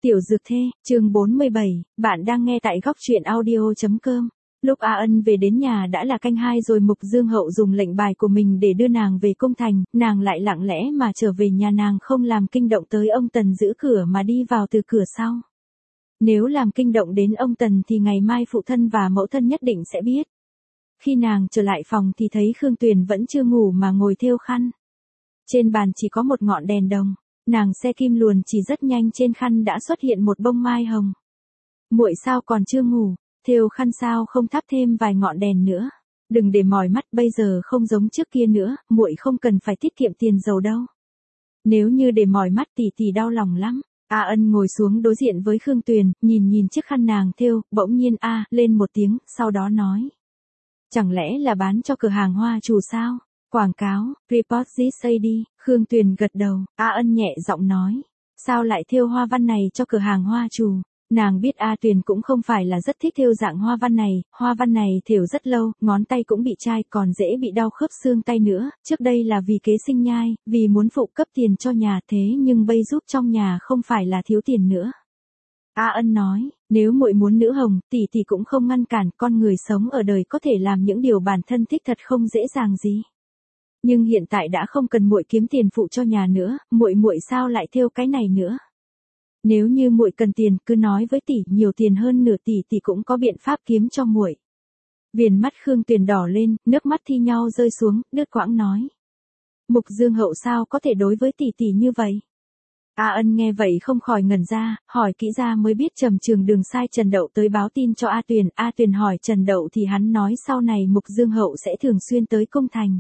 Tiểu Dược Thê, chương 47, bạn đang nghe tại góc truyện audio.com. Lúc A Ân về đến nhà đã là canh 2 rồi. Mục Dương Hậu dùng lệnh bài của mình để đưa nàng về cung thành, nàng lại lặng lẽ mà trở về nhà, nàng không làm kinh động tới ông Tần giữ cửa mà đi vào từ cửa sau. Nếu làm kinh động đến ông Tần thì ngày mai phụ thân và mẫu thân nhất định sẽ biết. Khi nàng trở lại phòng thì thấy Khương Tuyền vẫn chưa ngủ mà ngồi thêu khăn. Trên bàn chỉ có một ngọn đèn đồng. Nàng xe kim luồn chỉ rất nhanh, trên khăn đã xuất hiện một bông mai hồng. Muội sao còn chưa ngủ, thêu khăn sao không thắp thêm vài ngọn đèn nữa? Đừng để mỏi mắt, bây giờ không giống trước kia nữa, muội không cần phải tiết kiệm tiền dầu đâu. Nếu như để mỏi mắt tỷ đau lòng lắm. A Ân ngồi xuống đối diện với Khương Tuyền, nhìn chiếc khăn nàng thêu, bỗng nhiên lên một tiếng, sau đó nói: chẳng lẽ là bán cho cửa hàng hoa chủ sao? Quảng cáo, report this AD. Khương Tuyền gật đầu. A Ân nhẹ giọng nói: sao lại thêu hoa văn này cho cửa hàng hoa chủ? Nàng biết A Tuyền cũng không phải là rất thích thêu dạng hoa văn này thêu rất lâu, ngón tay cũng bị chai, còn dễ bị đau khớp xương tay nữa, trước đây là vì kế sinh nhai, vì muốn phụ cấp tiền cho nhà, thế nhưng bây giúp trong nhà không phải là thiếu tiền nữa. A Ân nói: nếu muội muốn nữ hồng, tỷ cũng không ngăn cản, con người sống ở đời có thể làm những điều bản thân thích thật không dễ dàng gì. Nhưng hiện tại đã không cần muội kiếm tiền phụ cho nhà nữa, muội sao lại thêu cái này nữa? Nếu như muội cần tiền, cứ nói với tỷ, nhiều tiền hơn nửa tỷ cũng có biện pháp kiếm cho muội. Viền mắt Khương Tuyền đỏ lên, nước mắt thi nhau rơi xuống, đứt quãng nói: Mục Dương Hậu sao có thể đối với tỷ như vậy? A Ân nghe vậy không khỏi ngẩn ra, hỏi kỹ ra mới biết Trầm Trường Đường sai Trần Đậu tới báo tin cho A Tuyền. A Tuyền hỏi Trần Đậu thì hắn nói sau này Mục Dương Hậu sẽ thường xuyên tới cung thành.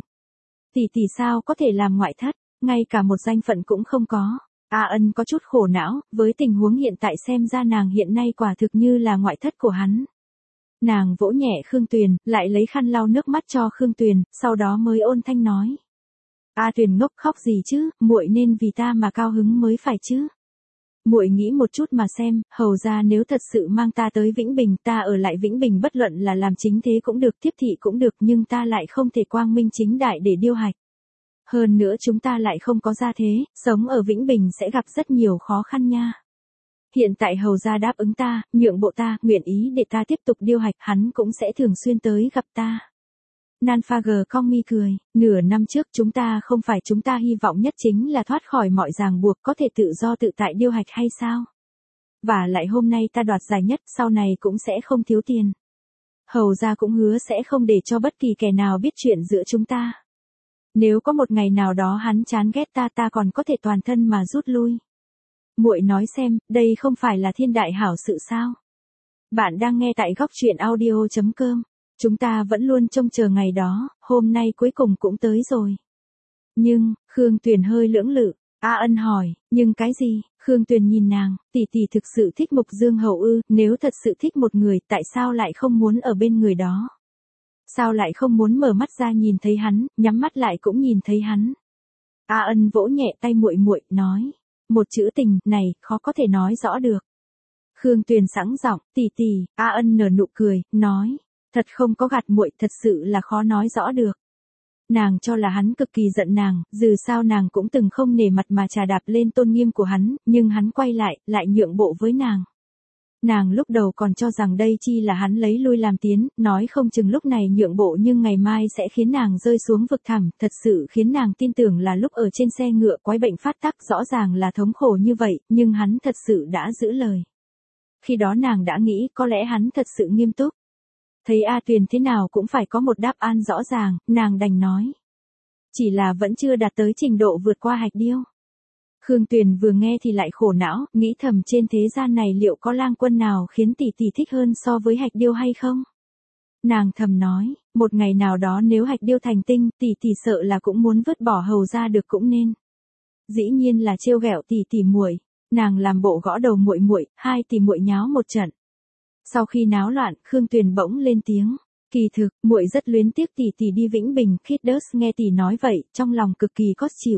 Tỷ sao có thể làm ngoại thất, ngay cả một danh phận cũng không có. A Ân có chút khổ não, với tình huống hiện tại xem ra nàng hiện nay quả thực như là ngoại thất của hắn. Nàng vỗ nhẹ Khương Tuyền, lại lấy khăn lau nước mắt cho Khương Tuyền, sau đó mới ôn thanh nói: A Tuyền ngốc, khóc gì chứ, muội nên vì ta mà cao hứng mới phải chứ. Muội nghĩ một chút mà xem, hầu ra nếu thật sự mang ta tới Vĩnh Bình, ta ở lại Vĩnh Bình bất luận là làm chính thế cũng được, tiếp thị cũng được, nhưng ta lại không thể quang minh chính đại để điêu hạch. Hơn nữa chúng ta lại không có gia thế, sống ở Vĩnh Bình sẽ gặp rất nhiều khó khăn nha. Hiện tại hầu ra đáp ứng ta, nhượng bộ ta, nguyện ý để ta tiếp tục điêu hạch, hắn cũng sẽ thường xuyên tới gặp ta. Nanfager cong mi cười: nửa năm trước chúng ta hy vọng nhất chính là thoát khỏi mọi ràng buộc, có thể tự do tự tại điêu hạch hay sao? Và lại hôm nay ta đoạt giải nhất, sau này cũng sẽ không thiếu tiền. Hầu ra cũng hứa sẽ không để cho bất kỳ kẻ nào biết chuyện giữa chúng ta. Nếu có một ngày nào đó hắn chán ghét ta còn có thể toàn thân mà rút lui. Muội nói xem, đây không phải là thiên đại hảo sự sao? Bạn đang nghe tại góc truyện audio.com. Chúng ta vẫn luôn trông chờ ngày đó, hôm nay cuối cùng cũng tới rồi. Nhưng, Khương Tuyền hơi lưỡng lự. A Ân hỏi: nhưng cái gì? Khương Tuyền nhìn nàng: tỷ thực sự thích Mục Dương Hậu ư? Nếu thật sự thích một người, tại sao lại không muốn ở bên người đó? Sao lại không muốn mở mắt ra nhìn thấy hắn, nhắm mắt lại cũng nhìn thấy hắn? A Ân vỗ nhẹ tay muội, nói: một chữ tình này khó có thể nói rõ được. Khương Tuyền sẵn giọng: tỷ. A Ân nở nụ cười, nói: thật không có gạt muội, thật sự là khó nói rõ được. Nàng cho là hắn cực kỳ giận nàng, dù sao nàng cũng từng không nể mặt mà trà đạp lên tôn nghiêm của hắn, nhưng hắn quay lại nhượng bộ với nàng. Nàng lúc đầu còn cho rằng đây chỉ là hắn lấy lui làm tiến, nói không chừng lúc này nhượng bộ nhưng ngày mai sẽ khiến nàng rơi xuống vực thẳm, thật sự khiến nàng tin tưởng là lúc ở trên xe ngựa quái bệnh phát tác, rõ ràng là thống khổ như vậy, nhưng hắn thật sự đã giữ lời. Khi đó nàng đã nghĩ có lẽ hắn thật sự nghiêm túc. Thấy A Tuyền thế nào cũng phải có một đáp án rõ ràng, nàng đành nói: chỉ là vẫn chưa đạt tới trình độ vượt qua hạch điêu. Khương Tuyền vừa nghe thì lại khổ não, nghĩ thầm trên thế gian này liệu có lang quân nào khiến tỷ thích hơn so với hạch điêu hay không? Nàng thầm nói: một ngày nào đó nếu hạch điêu thành tinh, tỷ sợ là cũng muốn vứt bỏ hầu ra được cũng nên. Dĩ nhiên là trêu ghẹo tỷ muội. Nàng làm bộ gõ đầu muội, hai tỷ muội nháo một trận. Sau khi náo loạn, Khương Tuyền bỗng lên tiếng: kỳ thực, muội rất luyến tiếc tỷ đi Vĩnh Bình. Khiddus nghe tỷ nói vậy, trong lòng cực kỳ khó chịu.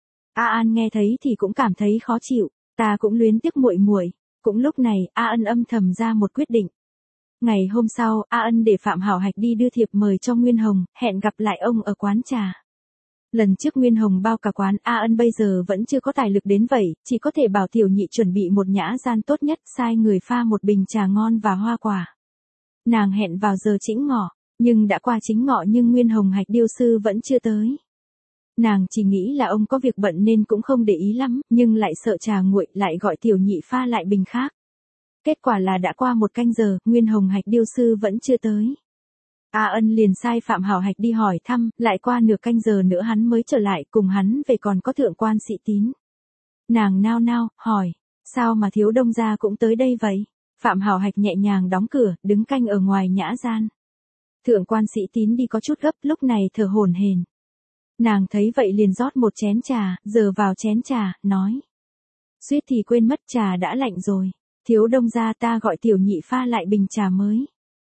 A An nghe thấy thì cũng cảm thấy khó chịu. Ta cũng luyến tiếc muội. Cũng lúc này, A Ân âm thầm ra một quyết định. Ngày hôm sau, A Ân để Phạm Hảo Hạch đi đưa thiệp mời cho Nguyên Hồng, hẹn gặp lại ông ở quán trà. Lần trước Nguyên Hồng bao cả quán, A Ân bây giờ vẫn chưa có tài lực đến vậy, chỉ có thể bảo tiểu nhị chuẩn bị một nhã gian tốt nhất, sai người pha một bình trà ngon và hoa quả. Nàng hẹn vào giờ chĩnh ngọ, nhưng đã qua chính ngọ nhưng Nguyên Hồng Hạch điêu sư vẫn chưa tới. Nàng chỉ nghĩ là ông có việc bận nên cũng không để ý lắm, nhưng lại sợ trà nguội, lại gọi tiểu nhị pha lại bình khác. Kết quả là đã qua 1 canh giờ, Nguyên Hồng Hạch điêu sư vẫn chưa tới. A Ân liền sai Phạm Hảo Hạch đi hỏi thăm, lại qua nửa canh giờ nữa hắn mới trở lại, cùng hắn về còn có thượng quan Sĩ Tín. Nàng nao nao, hỏi, sao mà Thiếu Đông gia cũng tới đây vậy? Phạm Hảo Hạch nhẹ nhàng đóng cửa, đứng canh ở ngoài nhã gian. Thượng quan Sĩ Tín đi có chút gấp, lúc này thở hổn hển. Nàng thấy vậy liền rót một chén trà, giờ vào chén trà, nói. Suýt thì quên mất trà đã lạnh rồi. Thiếu Đông gia ta gọi tiểu nhị pha lại bình trà mới.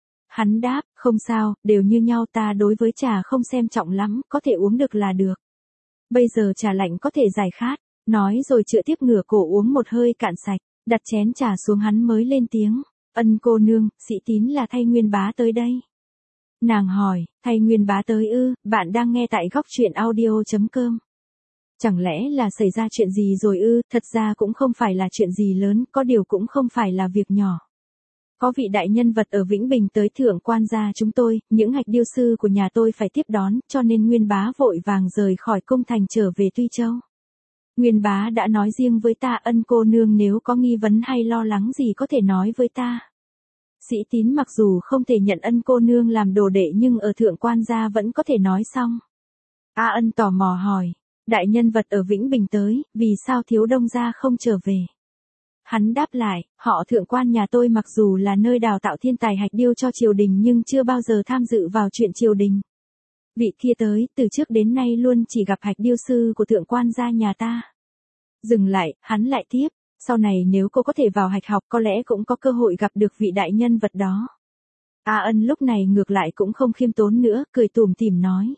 Hắn đáp, không sao, đều như nhau, ta đối với trà không xem trọng lắm, có thể uống được là được. Bây giờ trà lạnh có thể giải khát, nói rồi chữa tiếp ngửa cổ uống một hơi cạn sạch, đặt chén trà xuống hắn mới lên tiếng. Ân cô nương, Sĩ Tín là thay Nguyên bá tới đây. Nàng hỏi, thay Nguyên bá tới ư? Bạn đang nghe tại góc truyện audio.com. Chẳng lẽ là xảy ra chuyện gì rồi ư? Thật ra cũng không phải là chuyện gì lớn, có điều cũng không phải là việc nhỏ. Có vị đại nhân vật ở Vĩnh Bình tới thượng quan gia chúng tôi, những hạch điêu sư của nhà tôi phải tiếp đón, cho nên Nguyên bá vội vàng rời khỏi cung thành trở về Tuy Châu. Nguyên bá đã nói riêng với ta, Ân cô nương nếu có nghi vấn hay lo lắng gì có thể nói với ta. Sĩ Tín mặc dù không thể nhận Ân cô nương làm đồ đệ nhưng ở thượng quan gia vẫn có thể nói xong. A Ân tò mò hỏi, đại nhân vật ở Vĩnh Bình tới, vì sao Thiếu Đông gia không trở về? Hắn đáp lại, họ thượng quan nhà tôi mặc dù là nơi đào tạo thiên tài hạch điêu cho triều đình nhưng chưa bao giờ tham dự vào chuyện triều đình. Vị kia tới, từ trước đến nay luôn chỉ gặp hạch điêu sư của thượng quan gia nhà ta. Dừng lại, hắn lại tiếp, sau này nếu cô có thể vào hạch học có lẽ cũng có cơ hội gặp được vị đại nhân vật đó. A Ân lúc này ngược lại cũng không khiêm tốn nữa, cười tủm tỉm nói.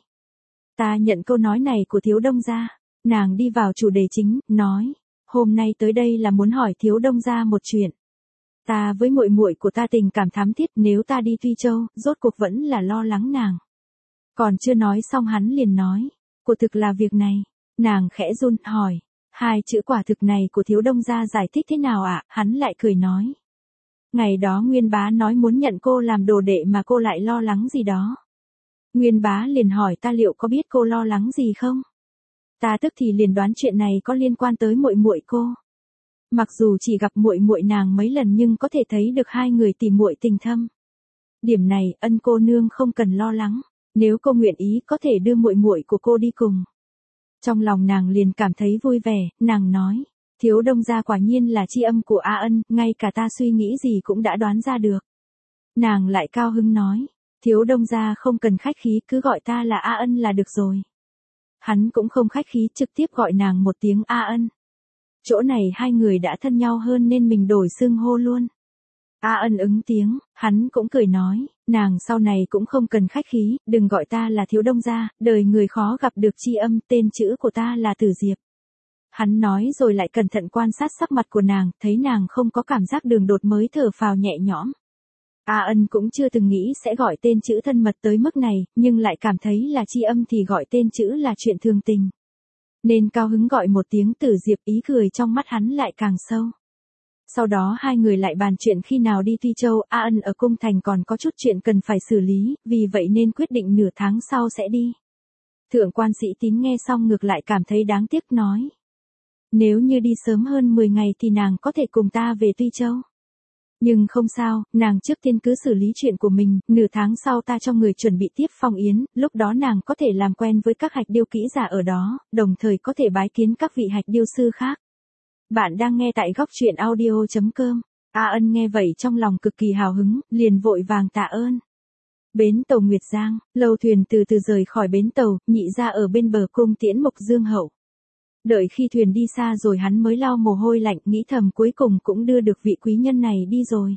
Ta nhận câu nói này của Thiếu Đông gia. Nàng đi vào chủ đề chính, nói. Hôm nay tới đây là muốn hỏi Thiếu Đông gia một chuyện. Ta với muội muội của ta tình cảm thắm thiết, nếu ta đi Tuy Châu, rốt cuộc vẫn là lo lắng nàng. Còn chưa nói xong hắn liền nói, quả thực là việc này. Nàng khẽ run, hỏi, 2 chữ quả thực này của Thiếu Đông gia giải thích thế nào ạ? Hắn lại cười nói. Ngày đó Nguyên bá nói muốn nhận cô làm đồ đệ mà cô lại lo lắng gì đó. Nguyên bá liền hỏi ta liệu có biết cô lo lắng gì không? Ta tức thì liền đoán chuyện này có liên quan tới muội muội cô. Mặc dù chỉ gặp muội muội nàng mấy lần nhưng có thể thấy được 2 người tỉ muội tình thâm. Điểm này, Ân cô nương không cần lo lắng, nếu cô nguyện ý có thể đưa muội muội của cô đi cùng. Trong lòng nàng liền cảm thấy vui vẻ, nàng nói, Thiếu Đông gia quả nhiên là tri âm của A Ân, ngay cả ta suy nghĩ gì cũng đã đoán ra được. Nàng lại cao hứng nói, Thiếu Đông gia không cần khách khí, cứ gọi ta là A Ân là được rồi. Hắn cũng không khách khí, trực tiếp gọi nàng một tiếng A Ân. Chỗ này 2 người đã thân nhau hơn nên mình đổi xưng hô luôn. A Ân ứng tiếng, hắn cũng cười nói, nàng sau này cũng không cần khách khí, đừng gọi ta là Thiếu Đông gia, đời người khó gặp được tri âm, tên chữ của ta là Tử Diệp. Hắn nói rồi lại cẩn thận quan sát sắc mặt của nàng, thấy nàng không có cảm giác đường đột mới thở phào nhẹ nhõm. A Ân cũng chưa từng nghĩ sẽ gọi tên chữ thân mật tới mức này, nhưng lại cảm thấy là tri âm thì gọi tên chữ là chuyện thường tình. Nên cao hứng gọi một tiếng Tử Diệp, ý cười trong mắt hắn lại càng sâu. Sau đó 2 người lại bàn chuyện khi nào đi Tuy Châu, A Ân ở cung thành còn có chút chuyện cần phải xử lý, vì vậy nên quyết định nửa tháng sau sẽ đi. Thượng quan Sĩ Tín nghe xong ngược lại cảm thấy đáng tiếc nói. Nếu như đi sớm hơn 10 ngày thì nàng có thể cùng ta về Tuy Châu. Nhưng không sao, nàng trước tiên cứ xử lý chuyện của mình, nửa tháng sau ta cho người chuẩn bị tiếp phong yến, lúc đó nàng có thể làm quen với các hạch điêu kỹ giả ở đó, đồng thời có thể bái kiến các vị hạch điêu sư khác. Bạn đang nghe tại góc truyện audio.com. A Ân nghe vậy trong lòng cực kỳ hào hứng, liền vội vàng tạ ơn. Bến tàu Nguyệt Giang, lâu thuyền từ từ rời khỏi bến tàu, Nhị gia ở bên bờ cung tiễn Mộc Dương Hậu. Đợi khi thuyền đi xa rồi hắn mới lau mồ hôi lạnh, nghĩ thầm cuối cùng cũng đưa được vị quý nhân này đi rồi.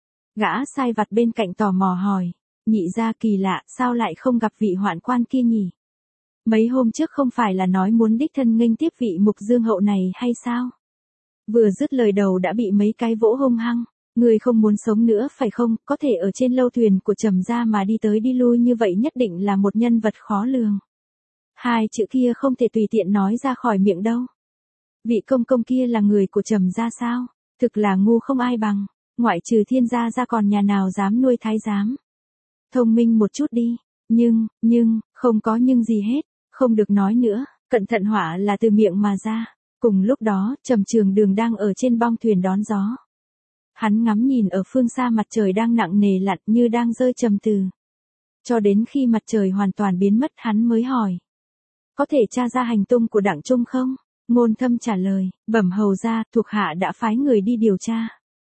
Gã sai vặt bên cạnh tò mò hỏi, Nhị gia kỳ lạ, sao lại không gặp vị hoạn quan kia nhỉ? Mấy hôm trước không phải là nói muốn đích thân nghênh tiếp vị Mục Dương Hậu này hay sao? Vừa dứt lời đầu đã bị mấy cái vỗ hung hăng. Người không muốn sống nữa phải không? Có thể ở trên lâu thuyền của Trầm gia mà đi tới đi lui như vậy nhất định là một nhân vật khó lường. Hai chữ kia không thể tùy tiện nói ra khỏi miệng đâu. Vị công công kia là người của Trầm gia sao? Thực là ngu không ai bằng, ngoại trừ Thiên gia ra còn nhà nào dám nuôi thái giám. Thông minh một chút đi, nhưng, không có nhưng gì hết, không được nói nữa, cẩn thận họa là từ miệng mà ra. Cùng lúc đó, Trầm Trường Đường đang ở trên bong thuyền đón gió. Hắn ngắm nhìn ở phương xa mặt trời đang nặng nề lặn như đang rơi trầm từ. Cho đến khi mặt trời hoàn toàn biến mất hắn mới hỏi. Có thể tra ra hành tung của Đặng Trung không? Ngôn Thâm trả lời, bẩm hầu ra, thuộc hạ đã phái người đi điều tra.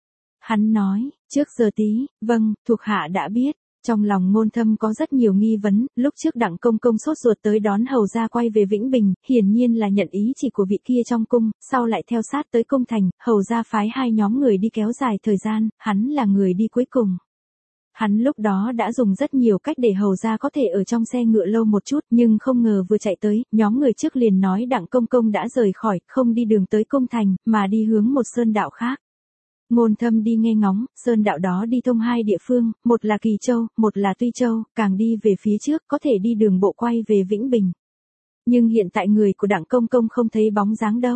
Hắn nói, trước giờ tí, vâng, thuộc hạ đã biết. Trong lòng Ngôn Thâm có rất nhiều nghi vấn, lúc trước Đặng công công sốt ruột tới đón hầu ra quay về Vĩnh Bình, hiển nhiên là nhận ý chỉ của vị kia trong cung, sau lại theo sát tới cung thành, hầu ra phái hai nhóm người đi kéo dài thời gian, hắn là người đi cuối cùng. Hắn lúc đó đã dùng rất nhiều cách để hầu ra có thể ở trong xe ngựa lâu một chút, nhưng không ngờ vừa chạy tới, nhóm người trước liền nói Đặng công công đã rời khỏi, không đi đường tới cung thành, mà đi hướng một sơn đạo khác. Ngôn Thâm đi nghe ngóng, sơn đạo đó đi thông hai địa phương, một là Kỳ Châu, một là Tuy Châu, càng đi về phía trước có thể đi đường bộ quay về Vĩnh Bình. Nhưng hiện tại người của Đặng công công không thấy bóng dáng đâu.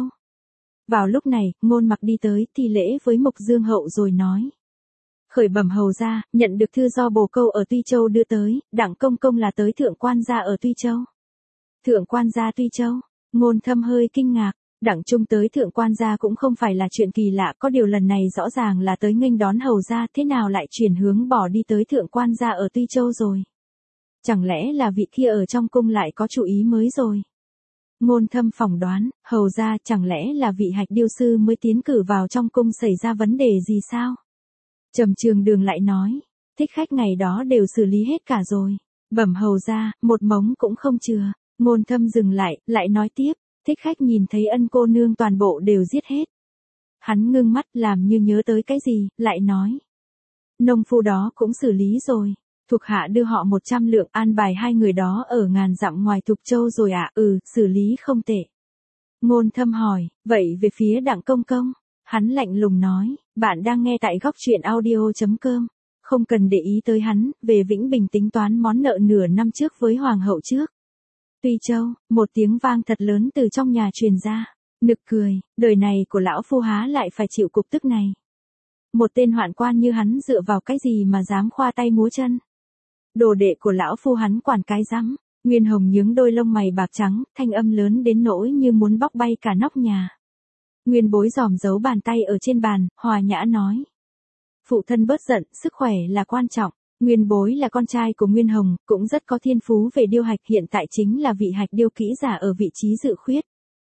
Vào lúc này, Ngôn Mặc đi tới thi lễ với Mục Dương Hậu rồi nói. Khởi bẩm hầu ra, nhận được thư do bồ câu ở Tuy Châu đưa tới, Đặng công công là tới thượng quan gia ở Tuy Châu. Thượng quan gia Tuy Châu, Ngôn Thâm hơi kinh ngạc. Đặng Trung tới thượng quan gia cũng không phải là chuyện kỳ lạ, có điều lần này rõ ràng là tới nghênh đón hầu gia, thế nào lại chuyển hướng bỏ đi tới thượng quan gia ở Tuy Châu rồi? Chẳng lẽ là vị kia ở trong cung lại có chủ ý mới rồi? Ngôn Thâm phỏng đoán, hầu gia chẳng lẽ là vị hạch điêu sư mới tiến cử vào trong cung xảy ra vấn đề gì sao? Trầm Trường Đường lại nói, thích khách ngày đó đều xử lý hết cả rồi. Bẩm hầu gia, một mống cũng không chừa. Ngôn Thâm dừng lại nói tiếp. Thích khách nhìn thấy Ân cô nương toàn bộ đều giết hết. Hắn ngưng mắt làm như nhớ tới cái gì, lại nói. Nông phu đó cũng xử lý rồi. Thuộc hạ đưa họ 100 lượng an bài hai người đó ở ngàn dặm ngoài Thục Châu rồi ạ. Xử lý không tệ. Ngôn Thâm hỏi, vậy về phía Đặng công công? Hắn lạnh lùng nói, bạn đang nghe tại góc truyện audio.com. Không cần để ý tới hắn, về Vĩnh Bình tính toán món nợ nửa năm trước với Hoàng hậu trước. Tuy Châu, một tiếng vang thật lớn từ trong nhà truyền ra. Nực cười, đời này của lão phu há lại phải chịu cục tức này. Một tên hoạn quan như hắn dựa vào cái gì mà dám khoa tay múa chân. Đồ đệ của lão phu hắn quản cái rắm. Nguyên Hồng nhướng đôi lông mày bạc trắng, thanh âm lớn đến nỗi như muốn bóc bay cả nóc nhà. Nguyên Bối giòm giấu bàn tay ở trên bàn, hòa nhã nói. Phụ thân bớt giận, sức khỏe là quan trọng. Nguyên Bối là con trai của Nguyên Hồng, cũng rất có thiên phú về điêu hạch, hiện tại chính là vị hạch điêu kỹ giả ở vị trí dự khuyết.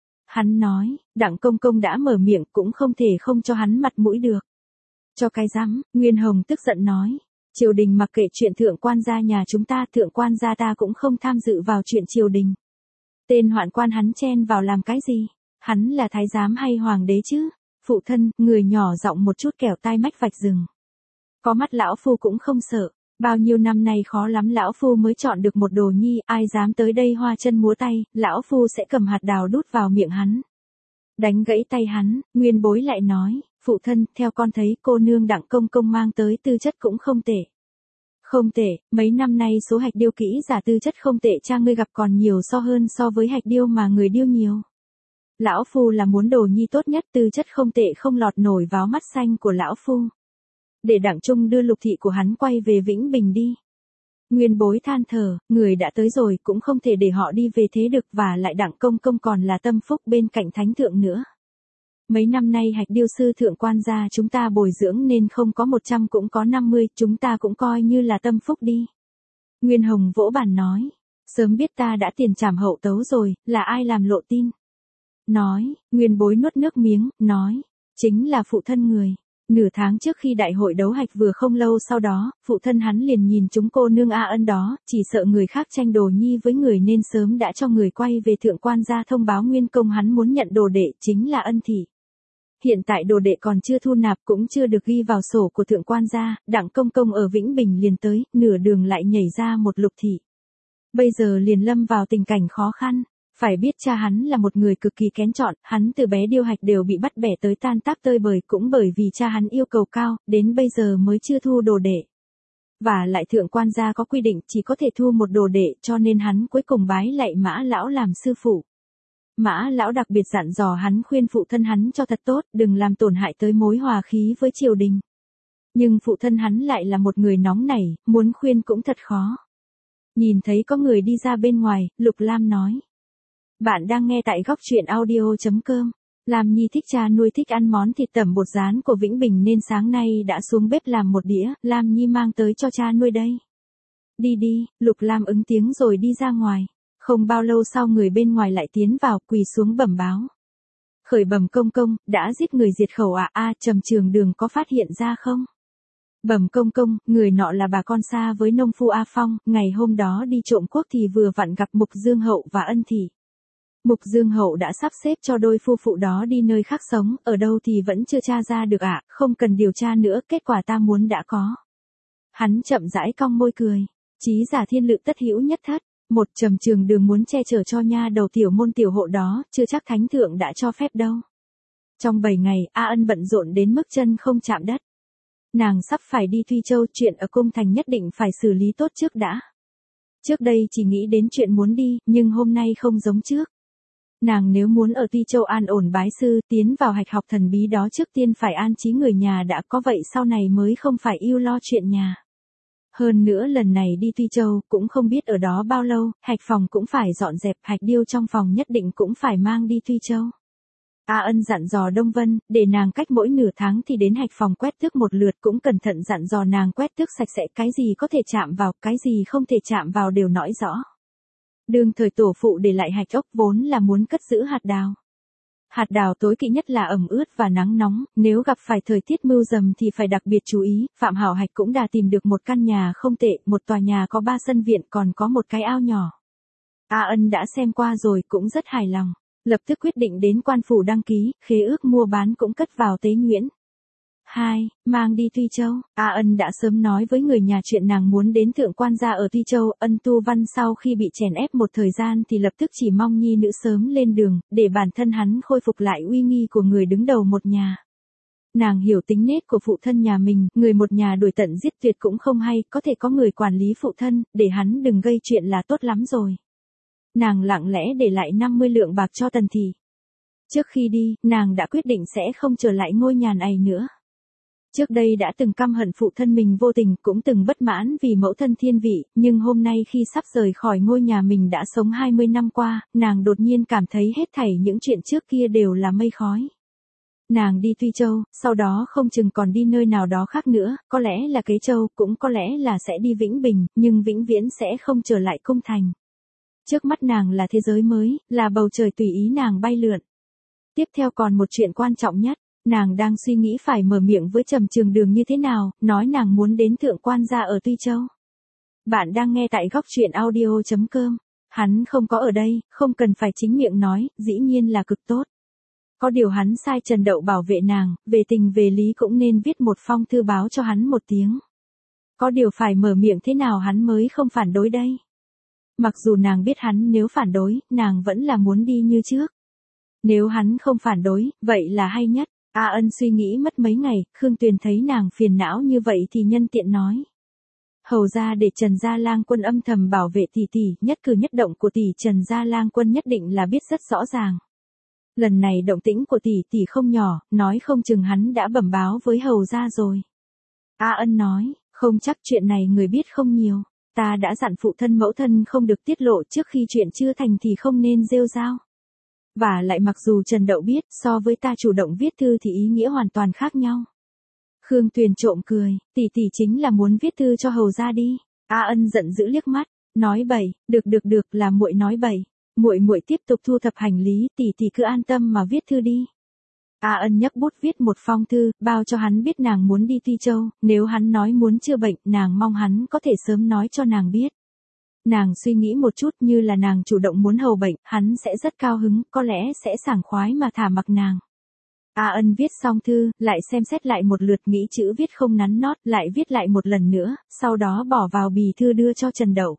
Hắn nói, Đặng công công đã mở miệng cũng không thể không cho hắn mặt mũi được. Cho cái rắm, Nguyên Hồng tức giận nói. Triều đình mặc kệ chuyện thượng quan gia nhà chúng ta, thượng quan gia ta cũng không tham dự vào chuyện triều đình. Tên hoạn quan hắn chen vào làm cái gì? Hắn là thái giám hay hoàng đế chứ? Phụ thân, người nhỏ giọng một chút kẻo tai mách vạch rừng. Có mắt lão phu cũng không sợ. Bao nhiêu năm nay khó lắm lão phu mới chọn được một đồ nhi, ai dám tới đây hoa chân múa tay, lão phu sẽ cầm hạt đào đút vào miệng hắn. Đánh gãy tay hắn, Nguyên Bối lại nói, phụ thân, theo con thấy cô nương Đặng công công mang tới tư chất cũng không tệ. Không tệ, mấy năm nay số hạch điêu kỹ giả tư chất không tệ cha ngươi gặp còn nhiều so với hạch điêu mà người điêu nhiều. Lão phu là muốn đồ nhi tốt nhất, tư chất không tệ không lọt nổi vào mắt xanh của lão phu. Để Đặng Trung đưa lục thị của hắn quay về Vĩnh Bình đi. Nguyên Bối than thở, người đã tới rồi cũng không thể để họ đi về thế được, và lại Đặng công công còn là tâm phúc bên cạnh thánh thượng nữa. Mấy năm nay hạch điêu sư thượng quan gia chúng ta bồi dưỡng nên không có 100 cũng có 50, chúng ta cũng coi như là tâm phúc đi. Nguyên Hồng vỗ bàn nói, sớm biết ta đã tiền trảm hậu tấu rồi, là ai làm lộ tin. Nói, Nguyên Bối nuốt nước miếng, nói, chính là phụ thân người. Nửa tháng trước khi đại hội đấu hạch vừa không lâu sau đó, phụ thân hắn liền nhìn chúng cô nương A Ân đó, chỉ sợ người khác tranh đồ nhi với người nên sớm đã cho người quay về thượng quan gia thông báo nguyên công hắn muốn nhận đồ đệ, chính là Ân thị. Hiện tại đồ đệ còn chưa thu nạp cũng chưa được ghi vào sổ của thượng quan gia, Đặng công công ở Vĩnh Bình liền tới, nửa đường lại nhảy ra một lục thị. Bây giờ liền lâm vào tình cảnh khó khăn. Phải biết cha hắn là một người cực kỳ kén chọn, hắn từ bé điêu hạch đều bị bắt bẻ tới tan tác tơi bời, cũng bởi vì cha hắn yêu cầu cao, đến bây giờ mới chưa thu đồ đệ. Và lại thượng quan gia có quy định chỉ có thể thu một đồ đệ, cho nên hắn cuối cùng bái lạy Mã lão làm sư phụ. Mã lão đặc biệt dặn dò hắn khuyên phụ thân hắn cho thật tốt, đừng làm tổn hại tới mối hòa khí với triều đình. Nhưng phụ thân hắn lại là một người nóng nảy, muốn khuyên cũng thật khó. Nhìn thấy có người đi ra bên ngoài, Lục Lam nói. Bạn đang nghe tại góc truyện audio.com. Lam Nhi thích cha nuôi, thích ăn món thịt tẩm bột rán của Vĩnh Bình nên sáng nay đã xuống bếp làm một đĩa, Lam Nhi mang tới cho cha nuôi đây. Đi đi, Lục Lam ứng tiếng rồi đi ra ngoài. Không bao lâu sau người bên ngoài lại tiến vào, quỳ xuống bẩm báo. Khởi bẩm công công, đã giết người diệt khẩu à, Trầm Trường Đường có phát hiện ra không? Bẩm công công, người nọ là bà con xa với nông phu A Phong, ngày hôm đó đi trộm cuốc thì vừa vặn gặp Mục Dương Hậu và Ân Thị. Mục Dương Hậu đã sắp xếp cho đôi phu phụ đó đi nơi khác sống, ở đâu thì vẫn chưa tra ra được không cần điều tra nữa, kết quả ta muốn đã có. Hắn chậm rãi cong môi cười, chí giả thiên lự tất hữu nhất thất, một Trầm Trường Đường muốn che chở cho nha đầu tiểu môn tiểu hộ đó, chưa chắc thánh thượng đã cho phép đâu. Trong 7 ngày, A Ân bận rộn đến mức chân không chạm đất. Nàng sắp phải đi Tuy Châu, chuyện ở cung thành nhất định phải xử lý tốt trước đã. Trước đây chỉ nghĩ đến chuyện muốn đi, nhưng hôm nay không giống trước. Nàng nếu muốn ở Tuy Châu an ổn bái sư, tiến vào hạch học thần bí đó trước tiên phải an trí người nhà đã, có vậy sau này mới không phải ưu lo chuyện nhà. Hơn nữa lần này đi Tuy Châu cũng không biết ở đó bao lâu, hạch phòng cũng phải dọn dẹp, hạch điêu trong phòng nhất định cũng phải mang đi Tuy Châu. A Ân dặn dò Đông Vân, để nàng cách mỗi nửa tháng thì đến hạch phòng quét tước một lượt, cũng cẩn thận dặn dò nàng quét tước sạch sẽ, cái gì có thể chạm vào, cái gì không thể chạm vào đều nói rõ. Đương thời tổ phụ để lại hạch ốc vốn là muốn cất giữ hạt đào. Hạt đào tối kỵ nhất là ẩm ướt và nắng nóng, nếu gặp phải thời tiết mưa dầm thì phải đặc biệt chú ý. Phạm Hảo Hạch cũng đã tìm được một căn nhà không tệ, một tòa nhà có 3 sân viện, còn có một cái ao nhỏ. A Ân đã xem qua rồi cũng rất hài lòng, lập tức quyết định đến quan phủ đăng ký, khế ước mua bán cũng cất vào tế nhuyễn. 2. Mang đi Tuy Châu. A Ân đã sớm nói với người nhà chuyện nàng muốn đến thượng quan gia ở Tuy Châu. Ân Tu Văn sau khi bị chèn ép một thời gian thì lập tức chỉ mong nhi nữ sớm lên đường, để bản thân hắn khôi phục lại uy nghi của người đứng đầu một nhà. Nàng hiểu tính nết của phụ thân nhà mình, người một nhà đuổi tận giết tuyệt cũng không hay, có thể có người quản lý phụ thân, để hắn đừng gây chuyện là tốt lắm rồi. Nàng lặng lẽ để lại 50 lượng bạc cho Tần Thị. Trước khi đi, nàng đã quyết định sẽ không trở lại ngôi nhà này nữa. Trước đây đã từng căm hận phụ thân mình vô tình, cũng từng bất mãn vì mẫu thân thiên vị, nhưng hôm nay khi sắp rời khỏi ngôi nhà mình đã sống 20 năm qua, nàng đột nhiên cảm thấy hết thảy những chuyện trước kia đều là mây khói. Nàng đi Tuy Châu, sau đó không chừng còn đi nơi nào đó khác nữa, có lẽ là Kế Châu, cũng có lẽ là sẽ đi Vĩnh Bình, nhưng vĩnh viễn sẽ không trở lại cung thành. Trước mắt nàng là thế giới mới, là bầu trời tùy ý nàng bay lượn. Tiếp theo còn một chuyện quan trọng nhất. Nàng đang suy nghĩ phải mở miệng với Trầm Trường Đường như thế nào, nói nàng muốn đến thượng quan gia ở Tuy Châu. Bạn đang nghe tại góc truyện audio.com. Hắn không có ở đây, không cần phải chính miệng nói, dĩ nhiên là cực tốt. Có điều hắn sai Trần Đậu bảo vệ nàng, về tình về lý cũng nên viết một phong thư báo cho hắn một tiếng. Có điều phải mở miệng thế nào hắn mới không phản đối đây. Mặc dù nàng biết hắn nếu phản đối, nàng vẫn là muốn đi như trước. Nếu hắn không phản đối, vậy là hay nhất. A Ân suy nghĩ mất mấy ngày, Khương Tuyền thấy nàng phiền não như vậy thì nhân tiện nói. Hầu ra để Trần Gia Lang Quân âm thầm bảo vệ tỷ tỷ, nhất cử nhất động của tỷ Trần Gia Lang Quân nhất định là biết rất rõ ràng. Lần này động tĩnh của tỷ tỷ không nhỏ, nói không chừng hắn đã bẩm báo với hầu ra rồi. A Ân nói, không chắc chuyện này người biết không nhiều, ta đã dặn phụ thân mẫu thân không được tiết lộ, trước khi chuyện chưa thành thì không nên rêu rao. Và lại mặc dù Trần Đậu biết, so với ta chủ động viết thư thì ý nghĩa hoàn toàn khác nhau. Khương Tuyền trộm cười, tỷ tỷ chính là muốn viết thư cho hầu ra đi. A Ân giận dữ liếc mắt, nói bậy, được là muội nói bậy. Muội tiếp tục thu thập hành lý, tỷ tỷ cứ an tâm mà viết thư đi. A Ân nhấc bút viết một phong thư, bao cho hắn biết nàng muốn đi Tuy Châu, nếu hắn nói muốn chữa bệnh, nàng mong hắn có thể sớm nói cho nàng biết. Nàng suy nghĩ một chút, như là nàng chủ động muốn hầu bệnh, hắn sẽ rất cao hứng, có lẽ sẽ sảng khoái mà thả mặc nàng. A Ân viết xong thư, lại xem xét lại một lượt, nghĩ chữ viết không nắn nót, lại viết lại một lần nữa, sau đó bỏ vào bì thư đưa cho Trần Đậu.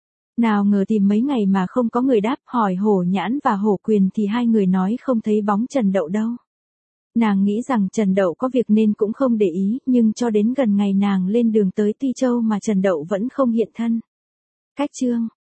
Nào ngờ tìm mấy ngày mà không có người đáp, hỏi Hổ Nhãn và Hổ Quyền thì hai người nói không thấy bóng Trần Đậu đâu. Nàng nghĩ rằng Trần Đậu có việc nên cũng không để ý, nhưng cho đến gần ngày nàng lên đường tới Ti Châu mà Trần Đậu vẫn không hiện thân. Cách chương